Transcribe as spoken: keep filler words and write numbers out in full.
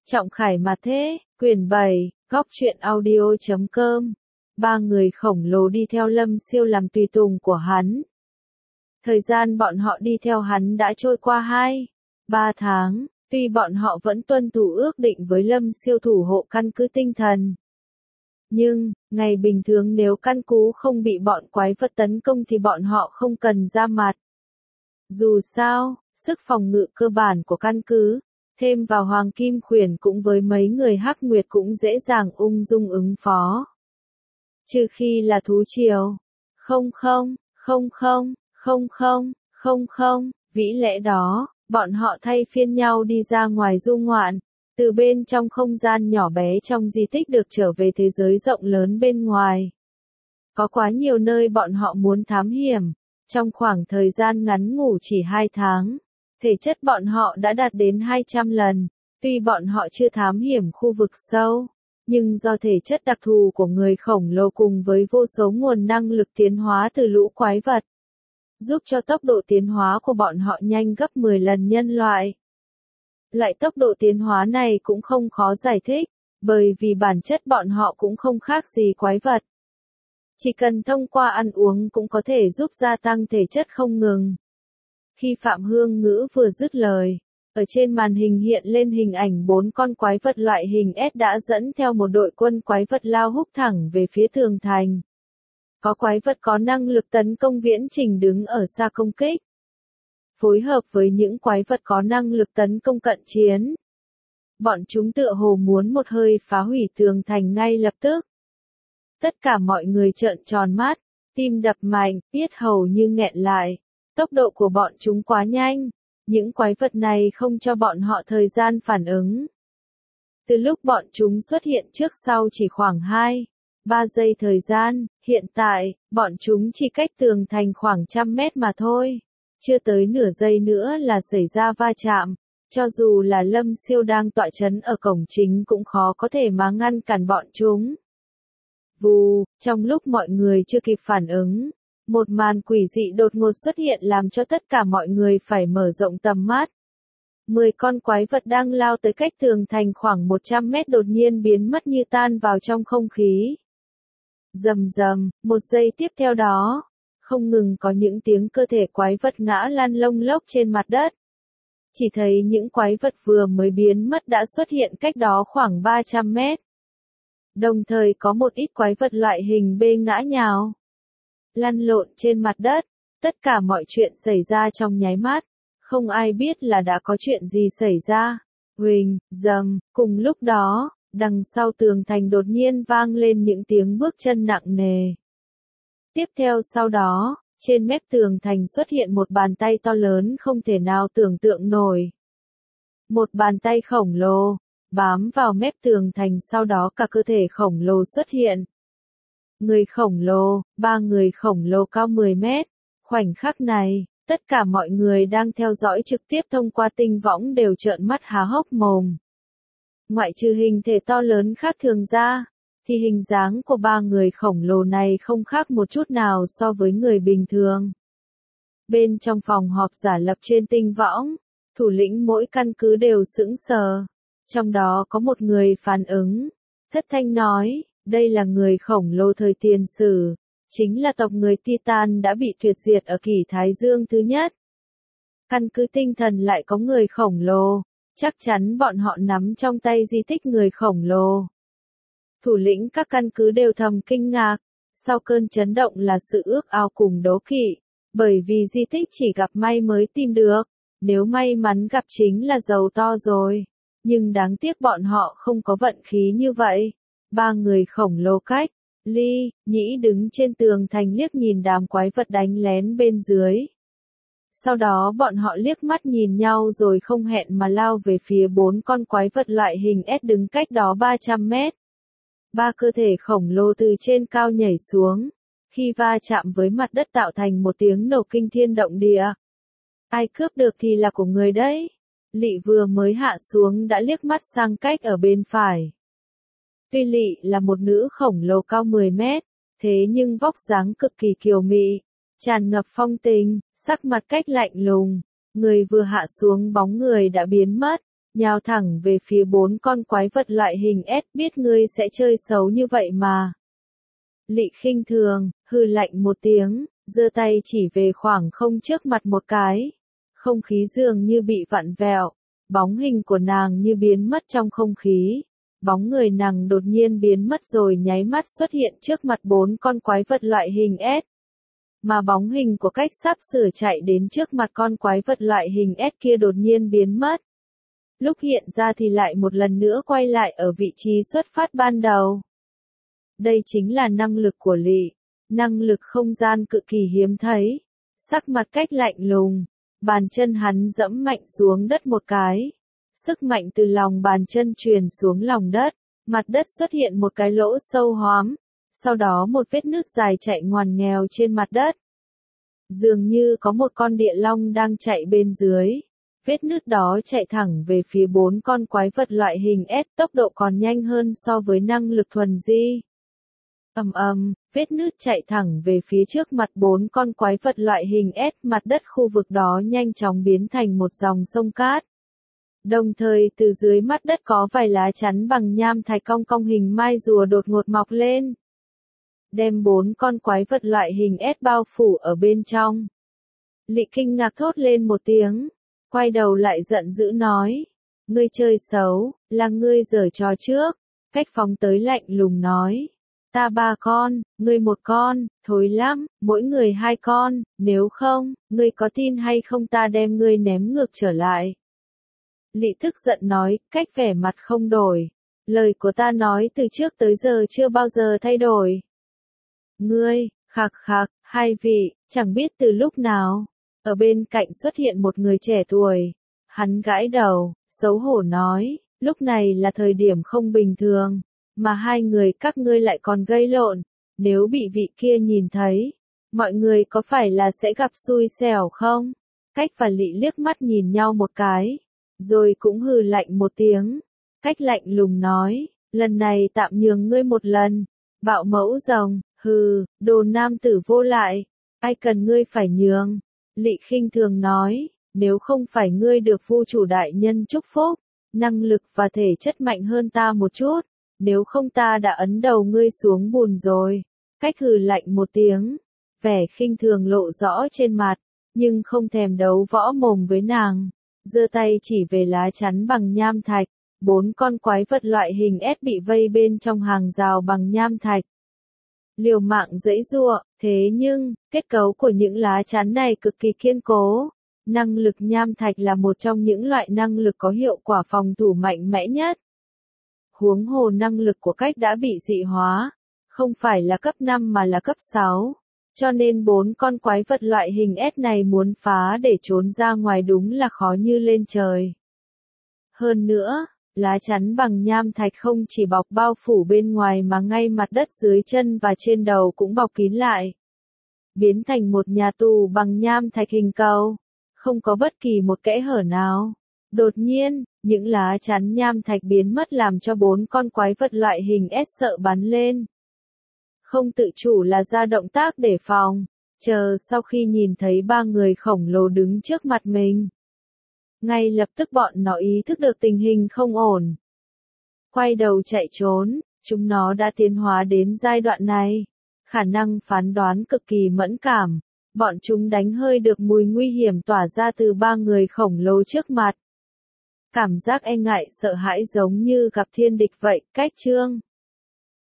Trọng Khải mà thế, quyển bảy, góc truyện audio chấm com. Ba người khổng lồ đi theo Lâm Siêu làm tùy tùng của hắn. Thời gian bọn họ đi theo hắn đã trôi qua hai, ba tháng, tuy bọn họ vẫn tuân thủ ước định với Lâm Siêu thủ hộ căn cứ tinh thần. Nhưng, ngày bình thường nếu căn cứ không bị bọn quái vật tấn công thì bọn họ không cần ra mặt. Dù sao, sức phòng ngự cơ bản của căn cứ, thêm vào Hoàng Kim Khuyển cũng với mấy người Hắc Nguyệt cũng dễ dàng ung dung ứng phó. Trừ khi là thú triều. Không không, không không, không không, không không, vĩ lẽ đó, bọn họ thay phiên nhau đi ra ngoài du ngoạn, từ bên trong không gian nhỏ bé trong di tích được trở về thế giới rộng lớn bên ngoài. Có quá nhiều nơi bọn họ muốn thám hiểm, trong khoảng thời gian ngắn ngủi chỉ hai tháng. Thể chất bọn họ đã đạt đến hai trăm lần, tuy bọn họ chưa thám hiểm khu vực sâu, nhưng do thể chất đặc thù của người khổng lồ cùng với vô số nguồn năng lực tiến hóa từ lũ quái vật, giúp cho tốc độ tiến hóa của bọn họ nhanh gấp mười lần nhân loại. Loại tốc độ tiến hóa này cũng không khó giải thích, bởi vì bản chất bọn họ cũng không khác gì quái vật. Chỉ cần thông qua ăn uống cũng có thể giúp gia tăng thể chất không ngừng. Khi Phạm Hương Ngữ vừa dứt lời, ở trên màn hình hiện lên hình ảnh bốn con quái vật loại hình S đã dẫn theo một đội quân quái vật lao húc thẳng về phía tường thành. Có quái vật có năng lực tấn công viễn trình đứng ở xa công kích, phối hợp với những quái vật có năng lực tấn công cận chiến. Bọn chúng tựa hồ muốn một hơi phá hủy tường thành ngay lập tức. Tất cả mọi người trợn tròn mắt, tim đập mạnh, yết hầu như nghẹn lại. Tốc độ của bọn chúng quá nhanh, những quái vật này không cho bọn họ thời gian phản ứng. Từ lúc bọn chúng xuất hiện trước sau chỉ khoảng hai, ba giây thời gian, hiện tại, bọn chúng chỉ cách tường thành khoảng trăm mét mà thôi. Chưa tới nửa giây nữa là xảy ra va chạm, cho dù là Lâm Siêu đang tọa trấn ở cổng chính cũng khó có thể mà ngăn cản bọn chúng. Vù, trong lúc mọi người chưa kịp phản ứng, một màn quỷ dị đột ngột xuất hiện làm cho tất cả mọi người phải mở rộng tầm mắt. Mười con quái vật đang lao tới cách tường thành khoảng một trăm mét đột nhiên biến mất như tan vào trong không khí. Rầm rầm, một giây tiếp theo đó, không ngừng có những tiếng cơ thể quái vật ngã lăn lông lốc trên mặt đất. Chỉ thấy những quái vật vừa mới biến mất đã xuất hiện cách đó khoảng ba trăm mét. Đồng thời có một ít quái vật loại hình B ngã nhào, lăn lộn trên mặt đất. Tất cả mọi chuyện xảy ra trong nháy mắt, không ai biết là đã có chuyện gì xảy ra. Huỳnh, rầm, cùng lúc đó, đằng sau tường thành đột nhiên vang lên những tiếng bước chân nặng nề. Tiếp theo sau đó, trên mép tường thành xuất hiện một bàn tay to lớn không thể nào tưởng tượng nổi. Một bàn tay khổng lồ, bám vào mép tường thành, sau đó cả cơ thể khổng lồ xuất hiện. Người khổng lồ, ba người khổng lồ cao mười mét. Khoảnh khắc này, tất cả mọi người đang theo dõi trực tiếp thông qua tinh võng đều trợn mắt há hốc mồm. Ngoại trừ hình thể to lớn khác thường ra, thì hình dáng của ba người khổng lồ này không khác một chút nào so với người bình thường. Bên trong phòng họp giả lập trên tinh võng, thủ lĩnh mỗi căn cứ đều sững sờ. Trong đó có một người phản ứng, thất thanh nói, đây là người khổng lồ thời tiền sử, chính là tộc người Titan đã bị tuyệt diệt ở kỷ Thái Dương thứ nhất. Căn cứ tinh thần lại có người khổng lồ, chắc chắn bọn họ nắm trong tay di tích người khổng lồ. Thủ lĩnh các căn cứ đều thầm kinh ngạc, sau cơn chấn động là sự ước ao cùng đố kỵ, bởi vì di tích chỉ gặp may mới tìm được, nếu may mắn gặp chính là giàu to rồi. Nhưng đáng tiếc bọn họ không có vận khí như vậy. Ba người khổng lồ cách, Ly, Nhĩ đứng trên tường thành liếc nhìn đám quái vật đánh lén bên dưới. Sau đó bọn họ liếc mắt nhìn nhau rồi không hẹn mà lao về phía bốn con quái vật loại hình S đứng cách đó ba trăm mét. Ba cơ thể khổng lồ từ trên cao nhảy xuống, khi va chạm với mặt đất tạo thành một tiếng nổ kinh thiên động địa. Ai cướp được thì là của người đấy. Lị vừa mới hạ xuống đã liếc mắt sang cách ở bên phải. Tuy Lị là một nữ khổng lồ cao mười mét, thế nhưng vóc dáng cực kỳ kiều mị, tràn ngập phong tình, sắc mặt cách lạnh lùng. Người vừa hạ xuống bóng người đã biến mất, nhào thẳng về phía bốn con quái vật loại hình S, biết ngươi sẽ chơi xấu như vậy mà. Lị khinh thường, hừ lạnh một tiếng, giơ tay chỉ về khoảng không trước mặt một cái. Không khí dường như bị vặn vẹo, bóng hình của nàng như biến mất trong không khí. Bóng người nàng đột nhiên biến mất rồi nháy mắt xuất hiện trước mặt bốn con quái vật loại hình S. Mà bóng hình của cách sắp sửa chạy đến trước mặt con quái vật loại hình S kia đột nhiên biến mất. Lúc hiện ra thì lại một lần nữa quay lại ở vị trí xuất phát ban đầu. Đây chính là năng lực của Lị, năng lực không gian cực kỳ hiếm thấy. Sắc mặt cách lạnh lùng, bàn chân hắn dẫm mạnh xuống đất một cái. Sức mạnh từ lòng bàn chân truyền xuống lòng đất, mặt đất xuất hiện một cái lỗ sâu hoắm, sau đó một vết nứt dài chạy ngoằn nghèo trên mặt đất. Dường như có một con địa long đang chạy bên dưới. Vết nứt đó chạy thẳng về phía bốn con quái vật loại hình S, tốc độ còn nhanh hơn so với năng lực thuần di. Ầm ầm, vết nứt chạy thẳng về phía trước mặt bốn con quái vật loại hình S, mặt đất khu vực đó nhanh chóng biến thành một dòng sông cát. Đồng thời từ dưới mặt đất có vài lá chắn bằng nham thạch cong cong hình mai rùa đột ngột mọc lên. Đem bốn con quái vật loại hình S bao phủ ở bên trong. Lị kinh ngạc thốt lên một tiếng, quay đầu lại giận dữ nói. Ngươi chơi xấu, là ngươi giở trò trước. Cách phóng tới lạnh lùng nói. Ta ba con, ngươi một con, thối lắm, mỗi người hai con, nếu không, ngươi có tin hay không ta đem ngươi ném ngược trở lại. Lị tức giận nói, cách vẻ mặt không đổi. Lời của ta nói từ trước tới giờ chưa bao giờ thay đổi. Ngươi, khạc khạc, hai vị, chẳng biết từ lúc nào. Ở bên cạnh xuất hiện một người trẻ tuổi. Hắn gãi đầu, xấu hổ nói, lúc này là thời điểm không bình thường. Mà hai người các ngươi lại còn gây lộn. Nếu bị vị kia nhìn thấy, mọi người có phải là sẽ gặp xui xẻo không? Cách và Lị liếc mắt nhìn nhau một cái. Rồi cũng hừ lạnh một tiếng. Cách lạnh lùng nói, lần này tạm nhường ngươi một lần. Bạo mẫu rồng, hừ, đồ nam tử vô lại. Ai cần ngươi phải nhường? Lị khinh thường nói, nếu không phải ngươi được Vu chủ đại nhân chúc phúc, năng lực và thể chất mạnh hơn ta một chút, nếu không ta đã ấn đầu ngươi xuống bùn rồi. Cách hừ lạnh một tiếng, vẻ khinh thường lộ rõ trên mặt, nhưng không thèm đấu võ mồm với nàng. Giơ tay chỉ về lá chắn bằng nham thạch, bốn con quái vật loại hình S bị vây bên trong hàng rào bằng nham thạch. Liều mạng giãy giụa, thế nhưng, kết cấu của những lá chắn này cực kỳ kiên cố. Năng lực nham thạch là một trong những loại năng lực có hiệu quả phòng thủ mạnh mẽ nhất. Huống hồ năng lực của cách đã bị dị hóa, không phải là cấp năm mà là cấp sáu. Cho nên bốn con quái vật loại hình S này muốn phá để trốn ra ngoài đúng là khó như lên trời. Hơn nữa, lá chắn bằng nham thạch không chỉ bọc bao phủ bên ngoài mà ngay mặt đất dưới chân và trên đầu cũng bọc kín lại. Biến thành một nhà tù bằng nham thạch hình cầu, không có bất kỳ một kẽ hở nào. Đột nhiên, những lá chắn nham thạch biến mất làm cho bốn con quái vật loại hình S sợ bắn lên. Không tự chủ là ra động tác để phòng, chờ sau khi nhìn thấy ba người khổng lồ đứng trước mặt mình. Ngay lập tức bọn nó ý thức được tình hình không ổn. Quay đầu chạy trốn, chúng nó đã tiến hóa đến giai đoạn này. Khả năng phán đoán cực kỳ mẫn cảm, bọn chúng đánh hơi được mùi nguy hiểm tỏa ra từ ba người khổng lồ trước mặt. Cảm giác e ngại sợ hãi giống như gặp thiên địch vậy, cách chương.